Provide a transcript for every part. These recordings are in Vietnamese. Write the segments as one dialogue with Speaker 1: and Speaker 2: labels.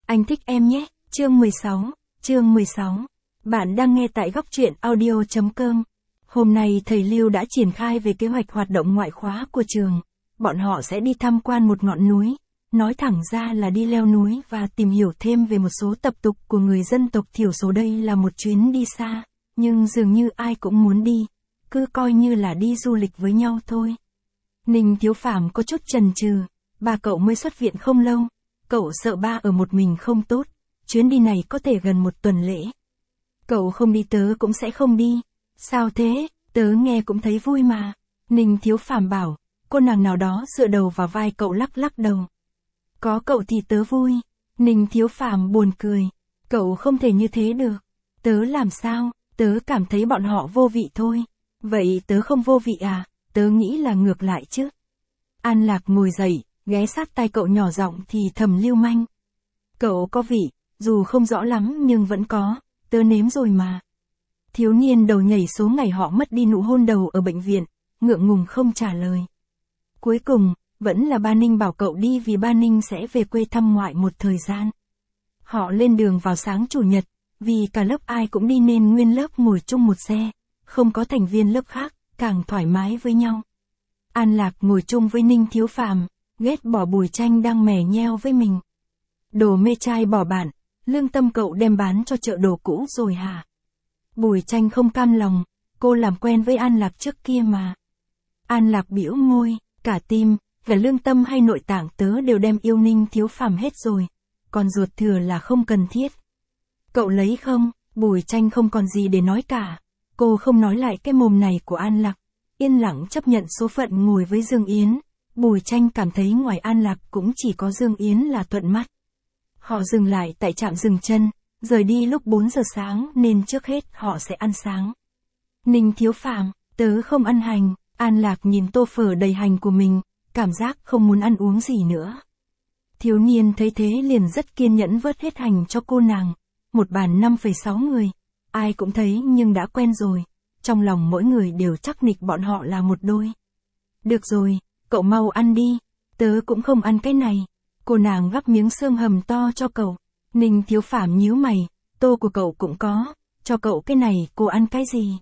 Speaker 1: Anh thích em nhé. Chương 16. Bạn đang nghe tại góc truyện audio.com. Hôm nay thầy Lưu đã triển khai về kế hoạch hoạt động ngoại khóa của trường. Bọn họ sẽ đi tham quan một ngọn núi. Nói thẳng ra là đi leo núi và tìm hiểu thêm về một số tập tục của người dân tộc thiểu số. Đây là một chuyến đi xa, nhưng dường như ai cũng muốn đi. Cứ coi như là đi du lịch với nhau thôi. Ninh Thiếu Phàm có chút chần chừ. Ba cậu mới xuất viện không lâu. Cậu sợ ba ở một mình không tốt. Chuyến đi này có thể gần một tuần lễ. Cậu không đi tớ cũng sẽ không đi. Sao thế, tớ nghe cũng thấy vui mà. Ninh Thiếu Phàm bảo. Cô nàng nào đó dựa đầu vào vai cậu lắc lắc đầu. Có cậu thì tớ vui. Ninh Thiếu Phàm buồn cười. Cậu không thể như thế được. Tớ làm sao, tớ cảm thấy bọn họ vô vị thôi. Vậy tớ không vô vị à, tớ nghĩ là ngược lại chứ. An Lạc ngồi dậy, ghé sát tai cậu nhỏ giọng thì thầm lưu manh. Cậu có vị, dù không rõ lắm nhưng vẫn có, tớ nếm rồi mà. Thiếu niên đầu nhảy số ngày họ mất đi nụ hôn đầu ở bệnh viện, ngượng ngùng không trả lời. Cuối cùng, vẫn là ba Ninh bảo cậu đi vì ba Ninh sẽ về quê thăm ngoại một thời gian. Họ lên đường vào sáng chủ nhật, vì cả lớp ai cũng đi nên nguyên lớp ngồi chung một xe, không có thành viên lớp khác, càng thoải mái với nhau. An Lạc ngồi chung với Ninh Thiếu Phàm, ghét bỏ Bùi Tranh đang mè nheo với mình. Đồ mê trai bỏ bạn, lương tâm cậu đem bán cho chợ đồ cũ rồi hả? Bùi Tranh không cam lòng, cô làm quen với An Lạc trước kia mà. An Lạc bĩu môi, cả tim, cả lương tâm hay nội tạng tớ đều đem yêu Ninh Thiếu Phàm hết rồi, còn ruột thừa là không cần thiết. Cậu lấy không? Bùi Tranh không còn gì để nói cả. Cô không nói lại cái mồm này của An Lạc, yên lặng chấp nhận số phận ngồi với Dương Yến. Bùi Tranh cảm thấy ngoài An Lạc cũng chỉ có Dương Yến là thuận mắt. Họ dừng lại tại trạm dừng chân, rời đi lúc 4 giờ sáng nên trước hết họ sẽ ăn sáng. Ninh Thiếu Phàm, tớ không ăn hành. An Lạc nhìn tô phở đầy hành của mình, cảm giác không muốn ăn uống gì nữa. Thiếu niên thấy thế liền rất kiên nhẫn vớt hết hành cho cô nàng. Một bàn 5,6 người. Ai cũng thấy nhưng đã quen rồi. Trong lòng mỗi người đều chắc nịch bọn họ là một đôi. Được rồi, cậu mau ăn đi. Tớ cũng không ăn cái này. Cô nàng gắp miếng xương hầm to cho cậu. Ninh Thiếu Phàm nhíu mày. Tô của cậu cũng có. Cho cậu cái này, cô ăn cái gì?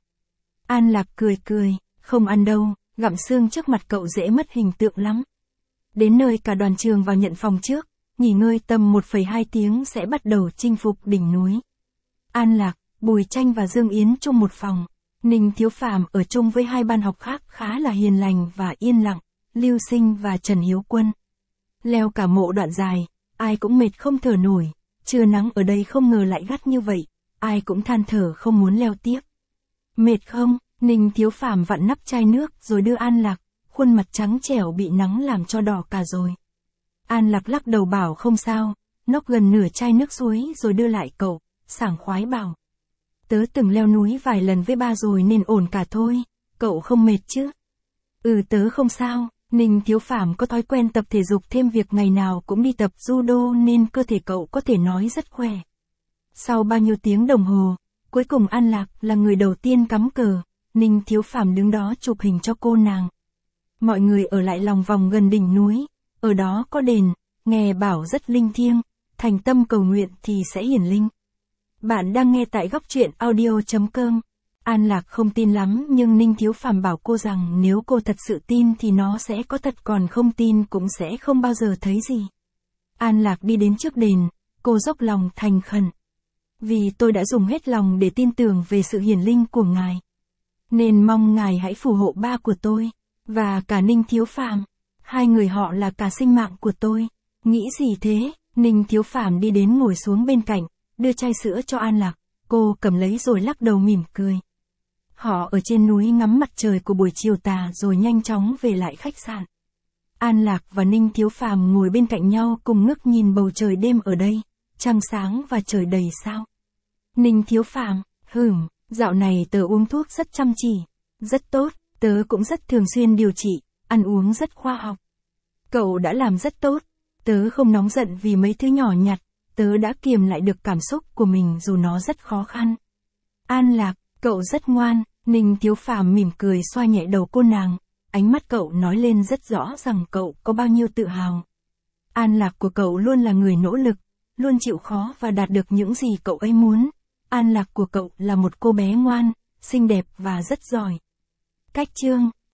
Speaker 1: An Lạc cười cười. Không ăn đâu, gặm xương trước mặt cậu dễ mất hình tượng lắm. Đến nơi cả đoàn trường vào nhận phòng trước. Nghỉ ngơi tầm 1,2 tiếng sẽ bắt đầu chinh phục đỉnh núi. An Lạc, Bùi Tranh và Dương Yến chung một phòng. Ninh Thiếu Phàm ở chung với hai ban học khác khá là hiền lành và yên lặng, Lưu Sinh và Trần Hiếu Quân. Leo cả mộ đoạn dài, ai cũng mệt không thở nổi, trưa nắng ở đây không ngờ lại gắt như vậy, ai cũng than thở không muốn leo tiếp. Mệt không? Ninh Thiếu Phàm vặn nắp chai nước rồi đưa An Lạc, khuôn mặt trắng trẻo bị nắng làm cho đỏ cả rồi. An Lạc lắc đầu bảo không sao, nốc gần nửa chai nước suối rồi đưa lại cậu, sảng khoái bảo. Tớ từng leo núi vài lần với ba rồi nên ổn cả thôi, cậu không mệt chứ? Tớ không sao, Ninh Thiếu Phàm có thói quen tập thể dục thêm việc ngày nào cũng đi tập judo nên cơ thể cậu có thể nói rất khỏe. Sau bao nhiêu tiếng đồng hồ, cuối cùng An Lạc là người đầu tiên cắm cờ, Ninh Thiếu Phàm đứng đó chụp hình cho cô nàng. Mọi người ở lại lòng vòng gần đỉnh núi, ở đó có đền, nghe bảo rất linh thiêng, thành tâm cầu nguyện thì sẽ hiển linh. Bạn đang nghe tại góc truyện audio.com. An Lạc không tin lắm nhưng Ninh Thiếu Phàm bảo cô rằng nếu cô thật sự tin thì nó sẽ có thật, còn không tin cũng sẽ không bao giờ thấy gì. An Lạc đi đến trước đền, cô dốc lòng thành khẩn. Vì tôi đã dùng hết lòng để tin tưởng về sự hiển linh của ngài, nên mong ngài hãy phù hộ ba của tôi, và cả Ninh Thiếu Phàm. Hai người họ là cả sinh mạng của tôi. Nghĩ gì thế? Ninh Thiếu Phàm đi đến ngồi xuống bên cạnh, đưa chai sữa cho An Lạc. Cô cầm lấy rồi lắc đầu mỉm cười. Họ ở trên núi ngắm mặt trời của buổi chiều tà rồi nhanh chóng về lại khách sạn. An Lạc và Ninh Thiếu Phàm ngồi bên cạnh nhau cùng ngước nhìn bầu trời đêm ở đây, trăng sáng và trời đầy sao. Ninh Thiếu Phàm, dạo này tớ uống thuốc rất chăm chỉ, rất tốt, tớ cũng rất thường xuyên điều trị, ăn uống rất khoa học. Cậu đã làm rất tốt, tớ không nóng giận vì mấy thứ nhỏ nhặt, tớ đã kiềm lại được cảm xúc của mình dù nó rất khó khăn. An Lạc, cậu rất ngoan, Ninh Thiếu Phàm mỉm cười xoa nhẹ đầu cô nàng, ánh mắt cậu nói lên rất rõ rằng cậu có bao nhiêu tự hào. An Lạc của cậu luôn là người nỗ lực, luôn chịu khó và đạt được những gì cậu ấy muốn. An Lạc của cậu là một cô bé ngoan, xinh đẹp và rất giỏi. Cách chương